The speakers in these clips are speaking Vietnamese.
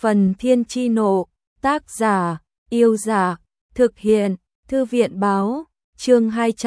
Phần Thiên Chi Nộ, tác giả, Yêu Giả, thực hiện, Thư viện báo, chương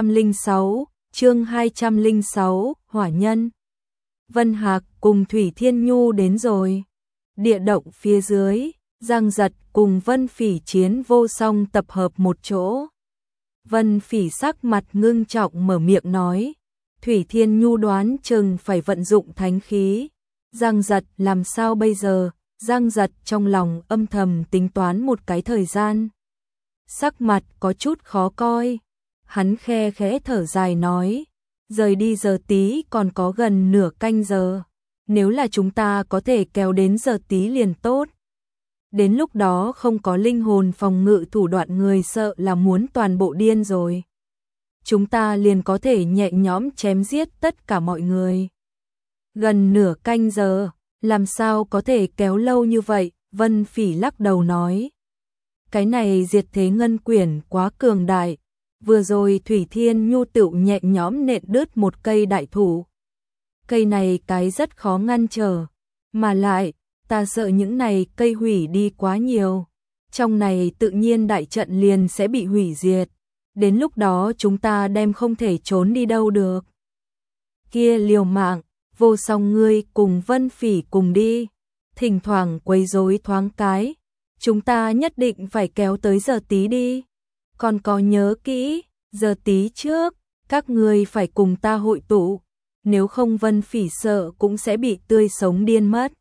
206, Hỏa Nhân. Vân Hạc cùng Thủy Thiên Nhu đến rồi. Địa động phía dưới, Giang Giật cùng Vân Phỉ chiến vô song tập hợp một chỗ. Vân Phỉ sắc mặt ngưng trọng mở miệng nói, Thủy Thiên Nhu đoán chừng phải vận dụng thánh khí. Giang Giật làm sao bây giờ? Giang Giật trong lòng âm thầm tính toán một cái thời gian. Sắc mặt có chút khó coi. Hắn khe khẽ thở dài nói, rời đi giờ tí còn có gần nửa canh giờ. Nếu là chúng ta có thể kéo đến giờ tí liền tốt. Đến lúc đó không có linh hồn phòng ngự thủ đoạn người sợ là muốn toàn bộ điên rồi. Chúng ta liền có thể nhẹ nhõm chém giết tất cả mọi người. Gần nửa canh giờ, làm sao có thể kéo lâu như vậy? Vân Phỉ lắc đầu nói. Cái này diệt thế ngân quyển quá cường đại. Vừa rồi Thủy Thiên Nhu tựu nhẹ nhõm nện đứt một cây đại thụ. Cây này cái rất khó ngăn trở. Mà lại, ta sợ những này cây hủy đi quá nhiều. Trong này tự nhiên đại trận liền sẽ bị hủy diệt. Đến lúc đó chúng ta đem không thể trốn đi đâu được. Kia liều mạng, vô song ngươi cùng Vân Phỉ cùng đi. Thỉnh thoảng quấy rối thoáng cái. Chúng ta nhất định phải kéo tới giờ tí đi. Còn có nhớ kỹ, giờ tí trước, các ngươi phải cùng ta hội tụ. Nếu không Vân Phỉ sợ cũng sẽ bị tươi sống điên mất.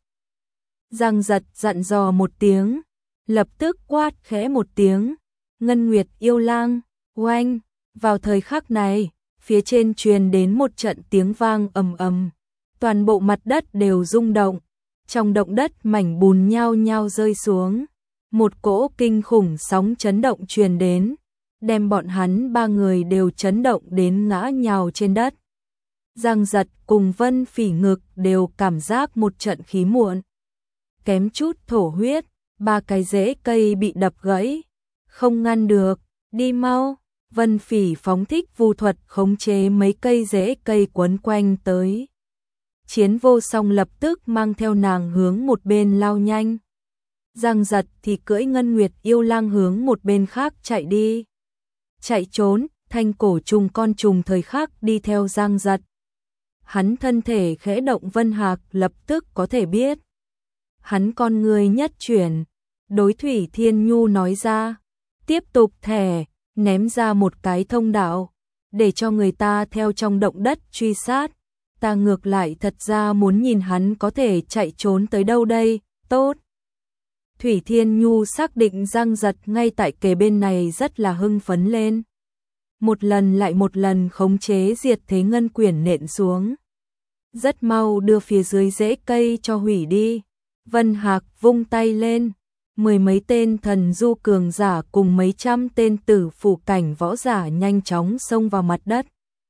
Giang Giật dặn dò một tiếng, lập tức quát khẽ một tiếng. Ngân Nguyệt yêu lang, oanh. Vào thời khắc này, phía trên truyền đến một trận tiếng vang ầm ầm. Toàn bộ mặt đất đều rung động. Trong động đất mảnh bùn nhao nhao rơi xuống. Một cỗ kinh khủng sóng chấn động truyền đến, đem bọn hắn ba người đều chấn động đến ngã nhào trên đất. Giang Giật cùng Vân Phỉ ngực đều cảm giác một trận khí muộn. Kém chút thổ huyết, ba cái rễ cây bị đập gãy. Không ngăn được, đi mau. Vân Phỉ phóng thích phù thuật khống chế mấy cây rễ cây quấn quanh tới. Chiến vô song lập tức mang theo nàng hướng một bên lao nhanh. Giang Giật thì cưỡi Ngân Nguyệt yêu lang hướng một bên khác chạy đi. Chạy trốn, thanh cổ trùng con trùng thời khắc đi theo Giang Giật. Hắn thân thể khẽ động Vân Hạc lập tức có thể biết. Hắn con người nhất chuyển, đối Thủy Thiên Nhu nói ra, tiếp tục thẻ, ném ra một cái thông đạo, để cho người ta theo trong động đất truy sát. Ta ngược lại thật ra muốn nhìn hắn có thể chạy trốn tới đâu đây, tốt. Thủy Thiên Nhu xác định Giang Giật ngay tại kề bên này rất là hưng phấn lên. Một lần lại một lần khống chế diệt thế ngân quyển nện xuống. Rất mau đưa phía dưới rễ cây cho hủy đi. Vân Hạc vung tay lên. Mười mấy tên thần du cường giả cùng mấy trăm tên tử phủ cảnh võ giả nhanh chóng xông vào mặt đất.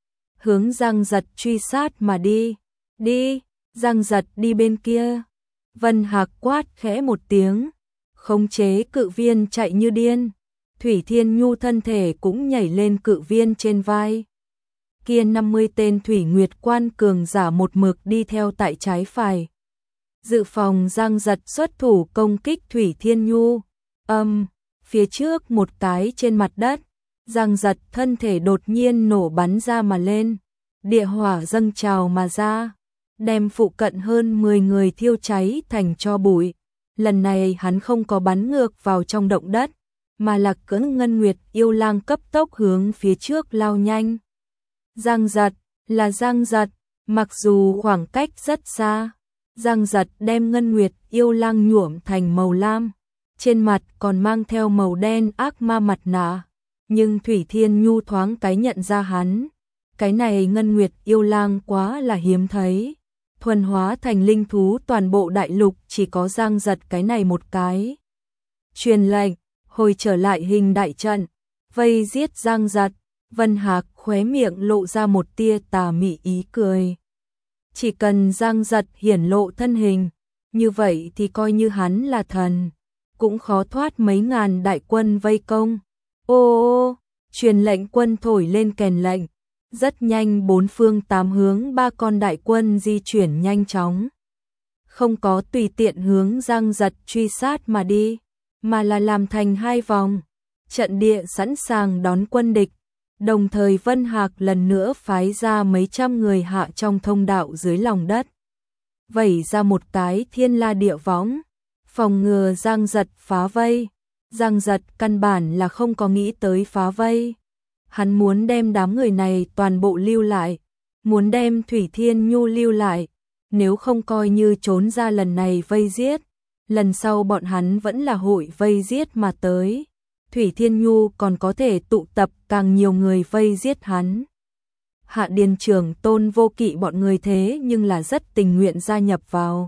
Hướng Giang Giật truy sát mà đi. Đi, Giang Giật đi bên kia. Vân Hạc quát khẽ một tiếng. Khống chế cự viên chạy như điên. Thủy Thiên Nhu thân thể cũng nhảy lên cự viên trên vai. Kia 50 tên Thủy Nguyệt quan cường giả một mực đi theo tại trái phải. Dự phòng Giang Giật xuất thủ công kích Thủy Thiên Nhu. Phía trước một cái trên mặt đất. Giang Giật thân thể đột nhiên nổ bắn ra mà lên. Địa hỏa dâng trào mà ra. Đem phụ cận hơn 10 người thiêu cháy thành tro bụi. Lần này hắn không có bắn ngược vào trong động đất, mà là cưỡng Ngân Nguyệt yêu lang cấp tốc hướng phía trước lao nhanh. Giang Giật, là Giang Giật, mặc dù khoảng cách rất xa, Giang Giật đem Ngân Nguyệt yêu lang nhuộm thành màu lam, trên mặt còn mang theo màu đen ác ma mặt nạ, nhưng Thủy Thiên Nhu thoáng cái nhận ra hắn. Cái này Ngân Nguyệt yêu lang quá là hiếm thấy. Thuần hóa thành linh thú toàn bộ đại lục chỉ có Giang Giật cái này một cái. Truyền lệnh, hồi trở lại hình đại trận, vây giết Giang Giật. Vân Hạc khóe miệng lộ ra một tia tà mị ý cười. Chỉ cần Giang Giật hiển lộ thân hình, như vậy thì coi như hắn là thần, cũng khó thoát mấy ngàn đại quân vây công. Ô, truyền lệnh quân thổi lên kèn lệnh. Rất nhanh bốn phương tám hướng ba con đại quân di chuyển nhanh chóng. không có tùy tiện hướng Giang Giật truy sát mà đi, mà là làm thành hai vòng, trận địa sẵn sàng đón quân địch. Đồng thời Vân Hạc lần nữa phái ra mấy trăm người hạ trong thông đạo dưới lòng đất, vẩy ra một cái thiên la địa võng, phòng ngừa Giang Giật phá vây. Giang Giật căn bản là không có nghĩ tới phá vây. Hắn muốn đem đám người này toàn bộ lưu lại, muốn đem Thủy Thiên Nhu lưu lại, nếu không coi như trốn ra lần này vây giết, lần sau bọn hắn vẫn là hội vây giết mà tới. Thủy Thiên Nhu còn có thể tụ tập càng nhiều người vây giết hắn. Hạ Điền Trưởng Tôn Vô Kỵ bọn người thế nhưng là rất tình nguyện gia nhập vào.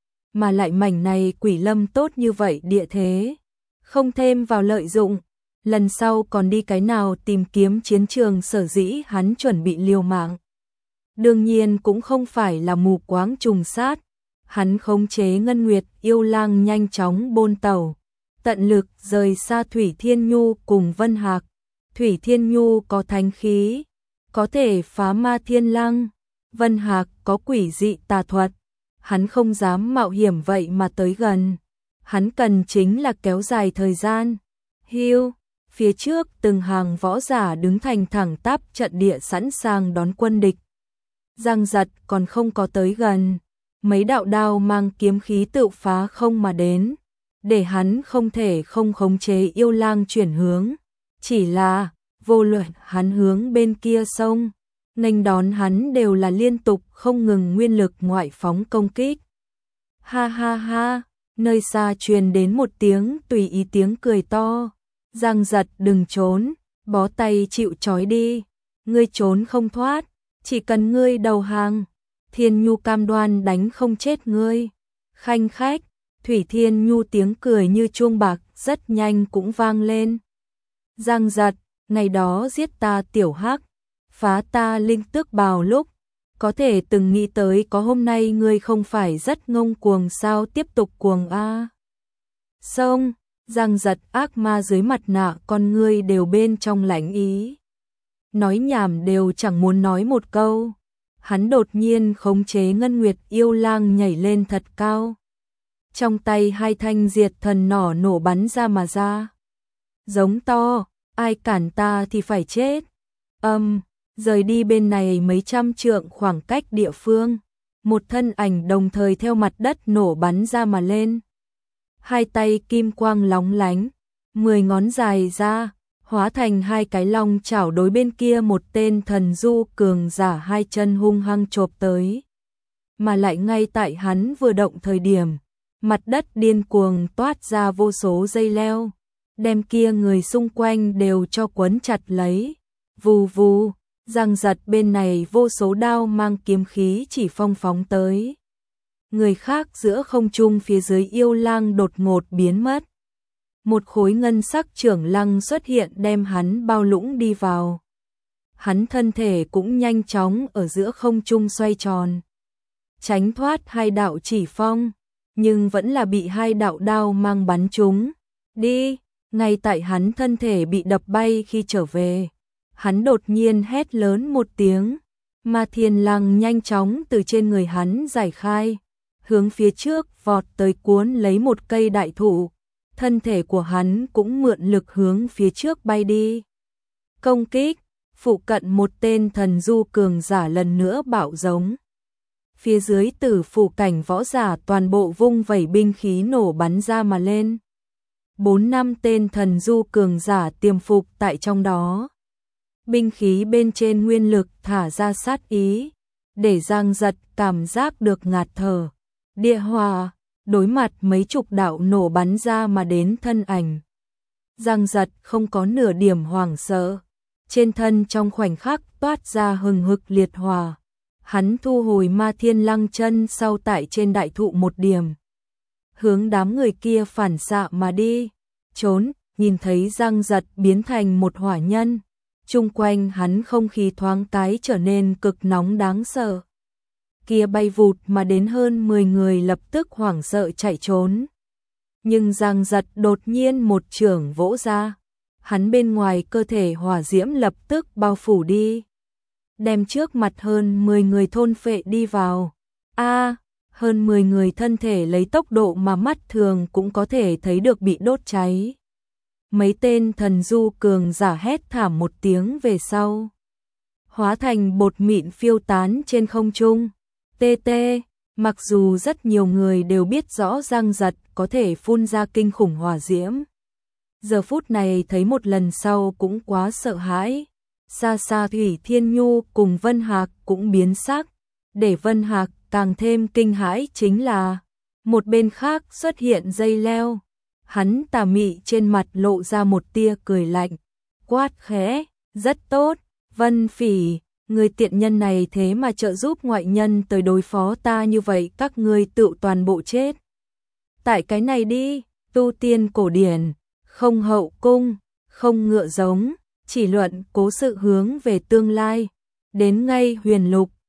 Mà lại mảnh này Quỷ Lâm tốt như vậy địa thế, không thêm vào lợi dụng, lần sau còn đi cái nào tìm kiếm chiến trường, sở dĩ hắn chuẩn bị liều mạng. Đương nhiên cũng không phải là mù quáng trùng sát, hắn khống chế Ngân Nguyệt yêu lang nhanh chóng bôn tàu, tận lực rời xa Thủy Thiên Nhu cùng Vân Hạc. Thủy Thiên Nhu có thánh khí, có thể phá ma thiên lăng, Vân Hạc có quỷ dị tà thuật, hắn không dám mạo hiểm vậy mà tới gần. Hắn cần chính là kéo dài thời gian. Hưu, phía trước từng hàng võ giả đứng thành thẳng tắp trận địa sẵn sàng đón quân địch. Giang Giật còn không có tới gần, mấy đạo đao mang kiếm khí tự phá không mà đến, để hắn không thể không khống chế yêu lang chuyển hướng. Chỉ là, vô luận hắn hướng bên kia sông, nghênh đón hắn đều là liên tục không ngừng nguyên lực ngoại phóng công kích. Ha ha ha, nơi xa truyền đến một tiếng tùy ý tiếng cười to. Giang Giật đừng trốn, bó tay chịu trói đi, ngươi trốn không thoát, chỉ cần ngươi đầu hàng, Thiên Nhu cam đoan đánh không chết ngươi. Khanh khách, Thủy Thiên Nhu tiếng cười như chuông bạc rất nhanh cũng vang lên. Giang Giật, ngày đó giết ta tiểu hắc, phá ta linh tước bào lúc, có thể từng nghĩ tới có hôm nay ngươi không phải rất ngông cuồng sao, tiếp tục cuồng a. Xong, Giang Giật ác ma dưới mặt nạ con ngươi đều bên trong lãnh ý. Nói nhảm đều chẳng muốn nói một câu. Hắn đột nhiên khống chế Ngân Nguyệt yêu lang nhảy lên thật cao. Trong tay hai thanh diệt thần nỏ nổ bắn ra mà ra. Giống to, ai cản ta thì phải chết. Rời đi bên này mấy trăm trượng khoảng cách địa phương. Một thân ảnh đồng thời theo mặt đất nổ bắn ra mà lên. Hai tay kim quang lóng lánh, 10 ngón dài ra, hóa thành hai cái long chảo đối bên kia một tên thần du cường giả hai chân hung hăng chộp tới. Mà lại ngay tại hắn vừa động thời điểm, mặt đất điên cuồng toát ra vô số dây leo, đem kia người xung quanh đều cho quấn chặt lấy. Vù vù, Giang Giật bên này vô số đao mang kiếm khí chỉ phong phóng tới. Người khác giữa không trung phía dưới yêu lang đột ngột biến mất. Một khối ngân sắc trưởng lăng xuất hiện đem hắn bao lũng đi vào. Hắn thân thể cũng nhanh chóng ở giữa không trung xoay tròn, tránh thoát hai đạo chỉ phong, nhưng vẫn là bị hai đạo đao mang bắn trúng. Đi, ngay tại hắn thân thể bị đập bay khi trở về, hắn đột nhiên hét lớn một tiếng, ma thiên lăng nhanh chóng từ trên người hắn giải khai, hướng phía trước vọt tới cuốn lấy một cây đại thụ, thân thể của hắn cũng mượn lực hướng phía trước bay đi. Công kích, phụ cận một tên thần du cường giả lần nữa bạo giống. Phía dưới Tử phủ cảnh võ giả toàn bộ vung vẩy binh khí nổ bắn ra mà lên. 4-5 tên thần du cường giả tiềm phục tại trong đó. Binh khí bên trên nguyên lực thả ra sát ý, để Giang Giật cảm giác được ngạt thở. Địa hòa, đối mặt mấy chục đạo nổ bắn ra mà đến thân ảnh. Giang Giật không có nửa điểm hoảng sợ, trên thân trong khoảnh khắc toát ra hừng hực liệt hòa. Hắn thu hồi ma thiên lăng chân sau tại trên đại thụ một điểm, hướng đám người kia phản xạ mà đi. Trốn, nhìn thấy Giang Giật biến thành một hỏa nhân, chung quanh hắn không khí thoáng cái trở nên cực nóng đáng sợ. Kia bay vụt mà đến hơn 10 người lập tức hoảng sợ chạy trốn. Nhưng Giang Giật đột nhiên một chưởng vỗ ra, hắn bên ngoài cơ thể hỏa diễm lập tức bao phủ đi, đem trước mặt hơn 10 người thôn phệ đi vào. hơn 10 người thân thể lấy tốc độ mà mắt thường cũng có thể thấy được bị đốt cháy. Mấy tên thần du cường giả hét thảm một tiếng về sau, hóa thành bột mịn phiêu tán trên không trung. TT, mặc dù rất nhiều người đều biết rõ Giang Giật có thể phun ra kinh khủng hỏa diễm, giờ phút này thấy một lần sau cũng quá sợ hãi. Xa xa Thủy Thiên Nhu cùng Vân Hạc cũng biến sắc, để Vân Hạc càng thêm kinh hãi chính là một bên khác xuất hiện dây leo. Hắn tà mị trên mặt lộ ra một tia cười lạnh, quát khẽ, rất tốt, Vân Phỉ, người tiện nhân này thế mà trợ giúp ngoại nhân tới đối phó ta như vậy, các ngươi tự toàn bộ chết. Tại cái này đi, tu tiên cổ điển, không hậu cung, không ngựa giống, chỉ luận cố sự hướng về tương lai, đến ngay huyền lục,